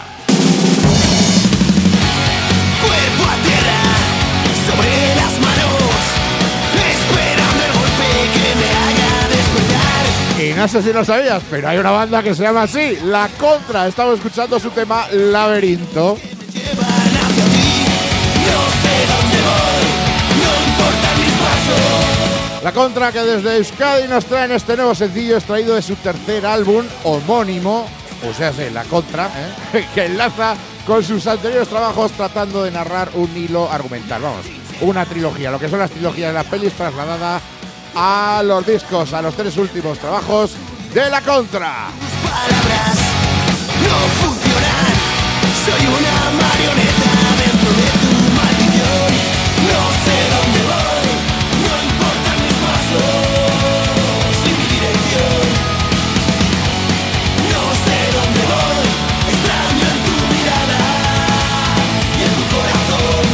Cuerpo a tierra, sobre las manos, esperando el golpe que me haga despertar. Y no sé si lo sabías, pero hay una banda que se llama así, La Contra. Estamos escuchando su tema Laberinto. Llevan hacia ti, no sé dónde voy, no importan mis pasos. La Contra, que desde Euskadi nos traen este nuevo sencillo extraído de su tercer álbum homónimo, o sea, sí, La Contra, ¿eh? que enlaza con sus anteriores trabajos tratando de narrar un hilo argumental. Vamos, una trilogía, lo que son las trilogías de las pelis trasladada a los discos, a los tres últimos trabajos de La Contra. Tus palabras no funcionan, soy una marioneta dentro de tu maldición. No sé dónde voy, no importan mis pasos y mi dirección. No sé dónde voy, extraño en tu mirada y en tu corazón.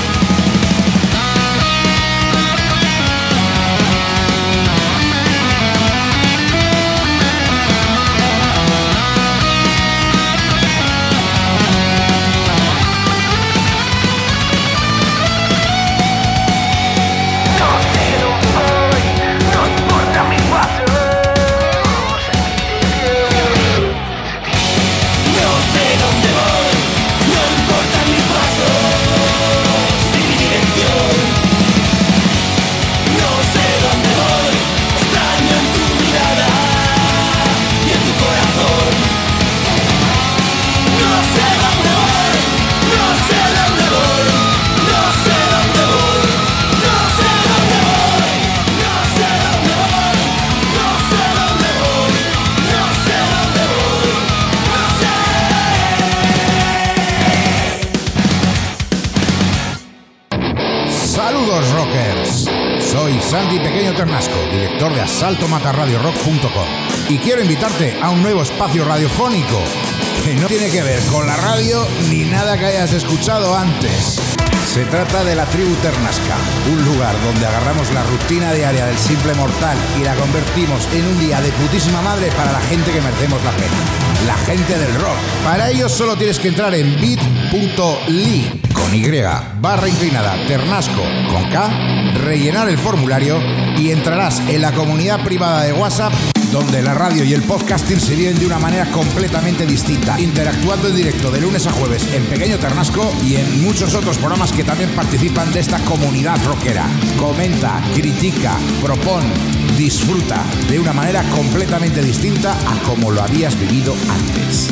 Amigos rockers, soy Santi Pequeño Ternasco, director de asalto mata radio rock punto com, y quiero invitarte a un nuevo espacio radiofónico que no tiene que ver con la radio ni nada que hayas escuchado antes. Se trata de la Tribu Ternasca, un lugar donde agarramos la rutina diaria del simple mortal y la convertimos en un día de putísima madre para la gente que merecemos la pena, la gente del rock. Para ello solo tienes que entrar en bit punto l y con Y barra inclinada Ternasco con K, rellenar el formulario y entrarás en la comunidad privada de WhatsApp, donde la radio y el podcasting se viven de una manera completamente distinta, interactuando en directo de lunes a jueves en Pequeño Ternasco y en muchos otros programas que también participan de esta comunidad rockera. Comenta, critica, propón, disfruta de una manera completamente distinta a como lo habías vivido antes.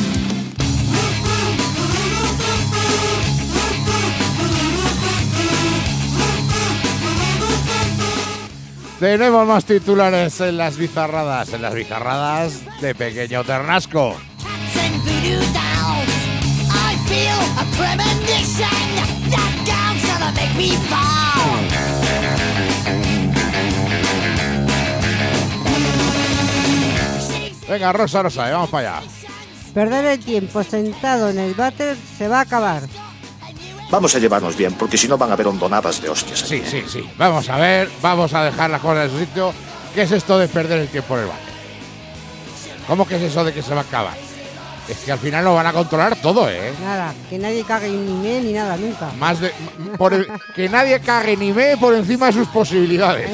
Tenemos más titulares en las bizarradas, en las bizarradas de Pequeño Ternasco. Venga, Rosa, Rosa, vamos para allá. Perder el tiempo sentado en el váter se va a acabar. Vamos a llevarnos bien, porque si no van a haber hondonadas de hostias. Sí, sí, sí. Vamos a ver, vamos a dejar las cosas en su sitio. ¿Qué es esto de perder el tiempo en el váter? ¿Cómo que es eso de que se va a acabar? Es que al final lo van a controlar todo, ¿eh? Nada, que nadie cague ni me ni nada, nunca. Más de por el, que nadie cague ni me por encima de sus posibilidades.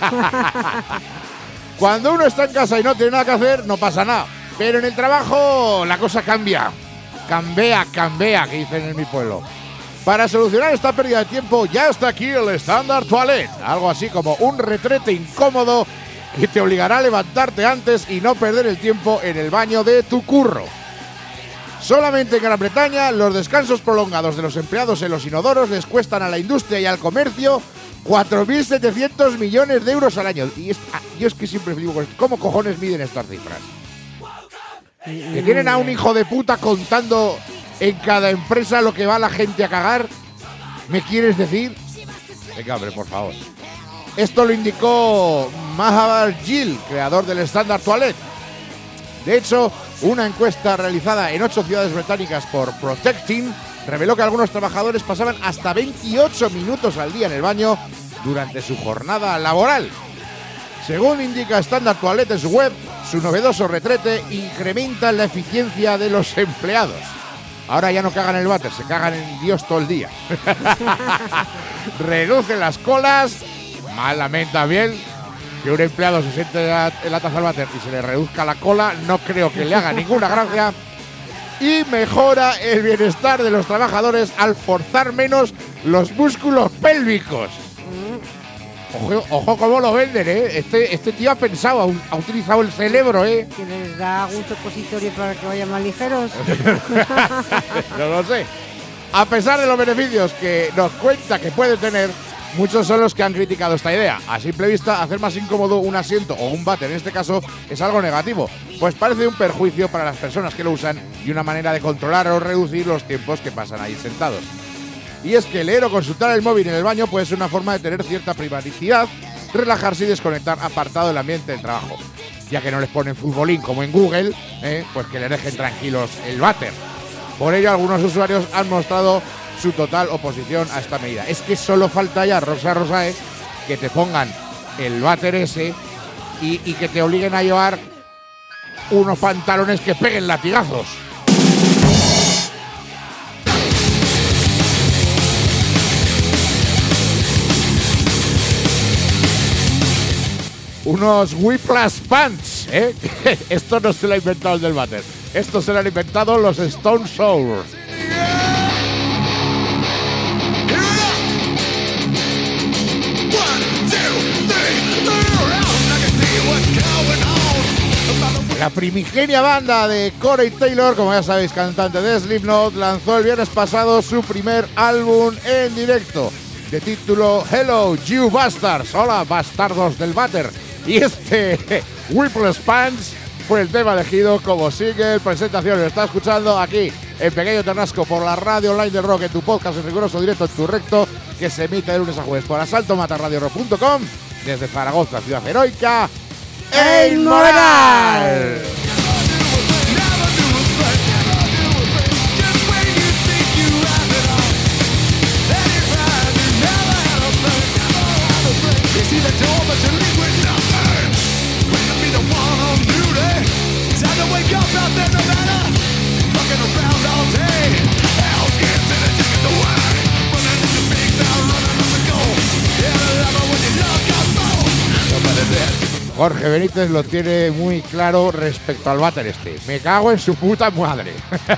Cuando uno está en casa y no tiene nada que hacer, no pasa nada. Pero en el trabajo la cosa cambia. Cambia, cambia, que dicen en mi pueblo. Para solucionar esta pérdida de tiempo, ya está aquí el Standard Toilet. Algo así como un retrete incómodo que te obligará a levantarte antes y no perder el tiempo en el baño de tu curro. Solamente en Gran Bretaña, los descansos prolongados de los empleados en los inodoros les cuestan a la industria y al comercio cuatro mil setecientos millones de euros al año. Y es, yo es que siempre flipo con esto. ¿Cómo cojones miden estas cifras? Que tienen a un hijo de puta contando en cada empresa lo que va la gente a cagar. ¿Me quieres decir? Venga, hombre, por favor. Esto lo indicó Mahavar Gill, creador del Standard Toilet. De hecho, una encuesta realizada en ocho ciudades británicas por Protecting reveló que algunos trabajadores pasaban hasta veintiocho minutos al día en el baño durante su jornada laboral. Según indica Standard Toilet en su web, su novedoso retrete incrementa la eficiencia de los empleados. Ahora ya no cagan en el váter, se cagan en Dios todo el día. Reducen las colas, malamente también. Que un empleado se siente en la taza del váter y se le reduzca la cola, no creo que le haga ninguna gracia. Y mejora el bienestar de los trabajadores al forzar menos los músculos pélvicos. Ojo, ojo cómo lo venden, ¿eh? Este, este tío ha pensado, ha, ha utilizado el cerebro, ¿eh? Que les da algún supositorio para que vayan más ligeros. No lo sé. A pesar de los beneficios que nos cuenta que puede tener, muchos son los que han criticado esta idea. A simple vista, hacer más incómodo un asiento o un váter en este caso es algo negativo, pues parece un perjuicio para las personas que lo usan y una manera de controlar o reducir los tiempos que pasan ahí sentados. Y es que leer o consultar el móvil en el baño puede ser una forma de tener cierta privacidad, relajarse y desconectar apartado del ambiente del trabajo. Ya que no les ponen futbolín como en Google, ¿eh? Pues que les dejen tranquilos el váter. Por ello, algunos usuarios han mostrado su total oposición a esta medida. Es que solo falta ya, Rosa Rosa, ¿eh? Que te pongan el váter ese y, y que te obliguen a llevar unos pantalones que peguen latigazos. Unos Whiplash Pants, ¿eh? Esto no se lo ha inventado el del váter. Esto se lo han inventado los Stone Sour. La primigenia banda de Corey Taylor, como ya sabéis, cantante de Slipknot, lanzó el viernes pasado su primer álbum en directo, de título Hello You Bastards, hola bastardos del váter. Y este Whiplash Pants fue el tema elegido como single presentación. Lo está escuchando aquí en Pequeño Ternasco por la radio online del rock, en tu podcast en riguroso directo en tu recto, que se emite de lunes a jueves por asalto mata radio rock punto com desde Zaragoza, ciudad heroica, El Moral. Jorge Benítez lo tiene muy claro respecto al váter este. Me cago en su puta madre.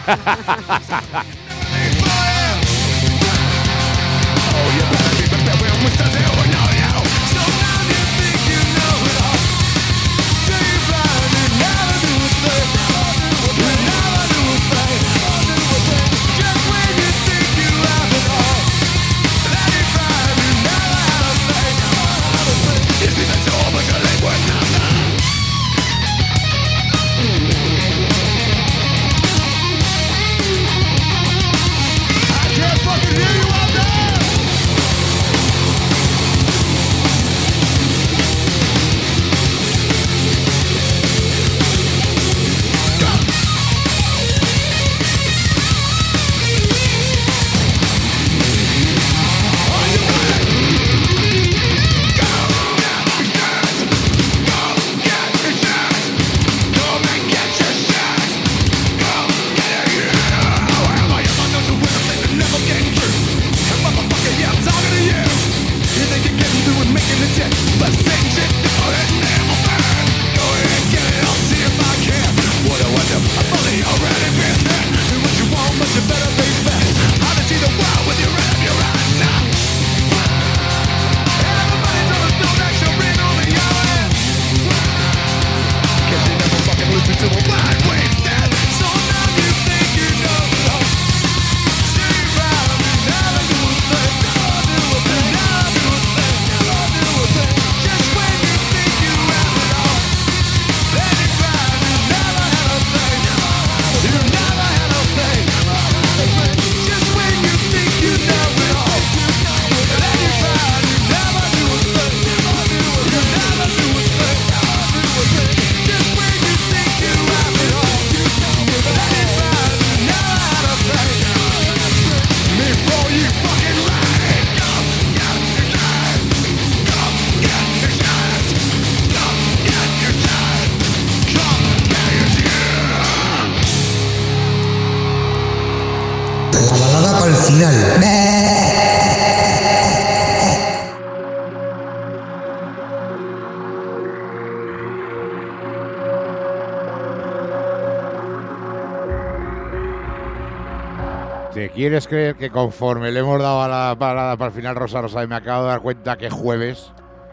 ¿Te quieres creer que conforme le hemos dado a la parada para el final Rosa Rosa y me acabo de dar cuenta que es jueves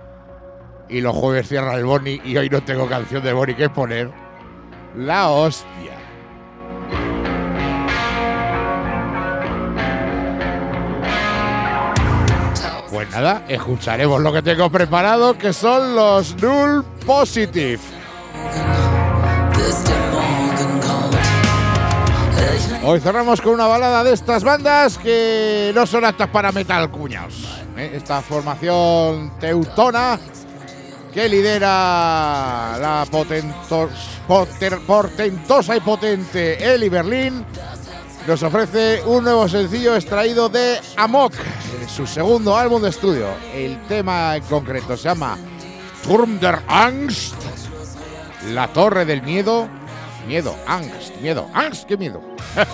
y los jueves cierra el Boni y hoy no tengo canción de Boni que poner? La hostia. Pues nada, escucharemos lo que tengo preparado, que son los Null Positive. Hoy cerramos con una balada de estas bandas que no son aptas para metal, cuñaos. ¿Eh? Esta formación teutona que lidera la potentos, poter, portentosa y potente Eli Berlin nos ofrece un nuevo sencillo extraído de Amok, su segundo álbum de estudio. El tema en concreto se llama Turm der Angst, la torre del miedo. Miedo, Angst, miedo, Angst, qué miedo.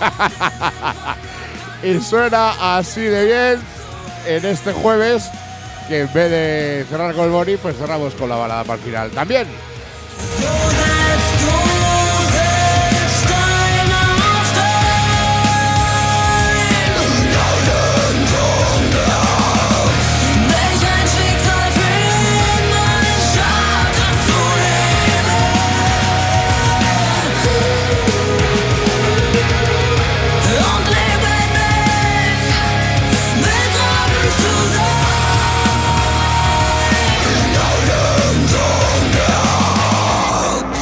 Y suena así de bien en este jueves, que en vez de cerrar con el Boni, pues cerramos con la balada para el final también. Zusammen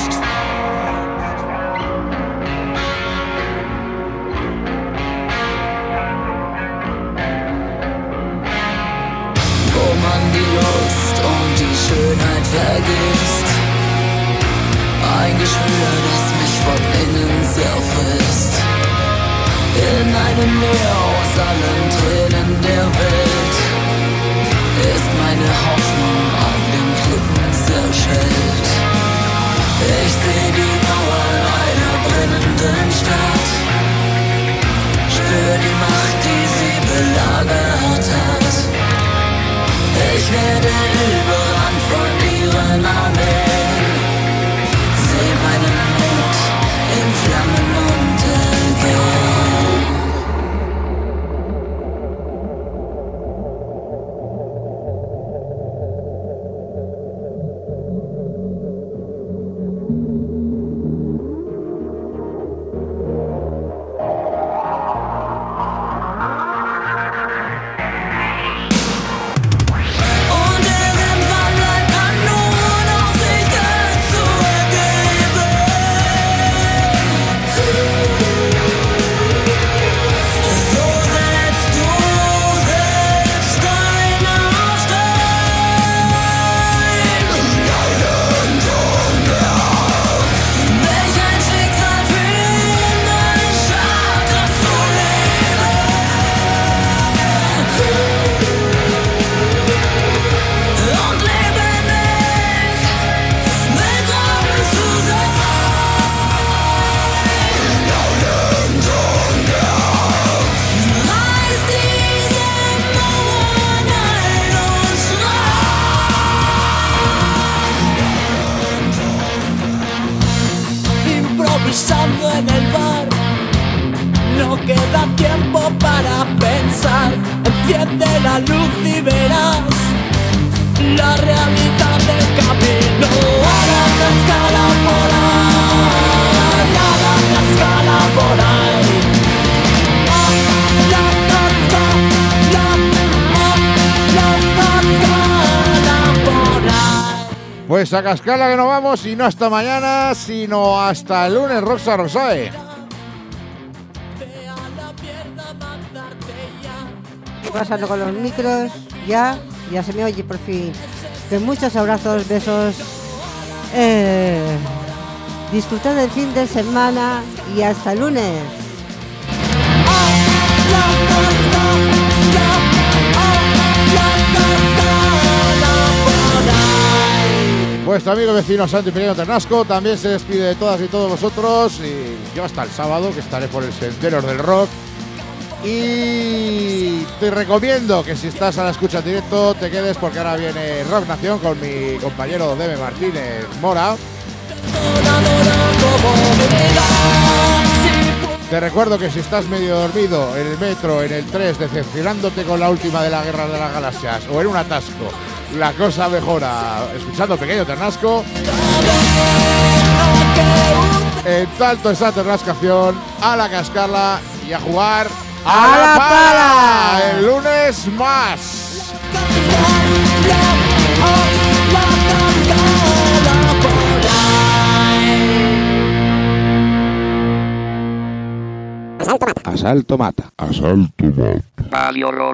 schwöre, dass mich von innen zerfrisst. In einem Meer aus allen Tränen der Welt ist meine Hoffnung an den Klippen zerschellt. Ich seh die Mauern einer brennenden Stadt, spür die Macht, die sie belagert hat. Ich werde überrannt von ihren Armeen, seh meinen Mut in Flammen untergehen. Improvisando en el bar, no queda tiempo para pensar. Enciende la luz y verás la realidad del camino. A la cascada por ahí, a la cascada por ahí. A la cascada, a la cascada por ahí. Pues a cascarla que no vamos, y no hasta mañana, sino hasta el lunes, Roxa Rosae. ¿Qué pasando con los micros? Ya, ya se me oye por fin. Que muchos abrazos, besos. Eh, disfrutad del fin de semana y hasta el lunes. Vuestro amigo vecino Santi Pequeño Ternasco también se despide de todas y todos vosotros, y yo hasta el sábado, que estaré por el Senderos del Rock. Y te recomiendo que si estás a la escucha en directo te quedes, porque ahora viene Rock Nación con mi compañero Deme Martínez Mora. Te recuerdo que si estás medio dormido en el metro, en el tren, decepcionándote con la última de la Guerra de las Galaxias, o en un atasco, la cosa mejora escuchando Pequeño Ternasco. En tanto esa ternascación, a la cascarla y a jugar a, ¡A la, la pala! pala! El lunes más. Asalto mata. Asalto mata. Asalto mata.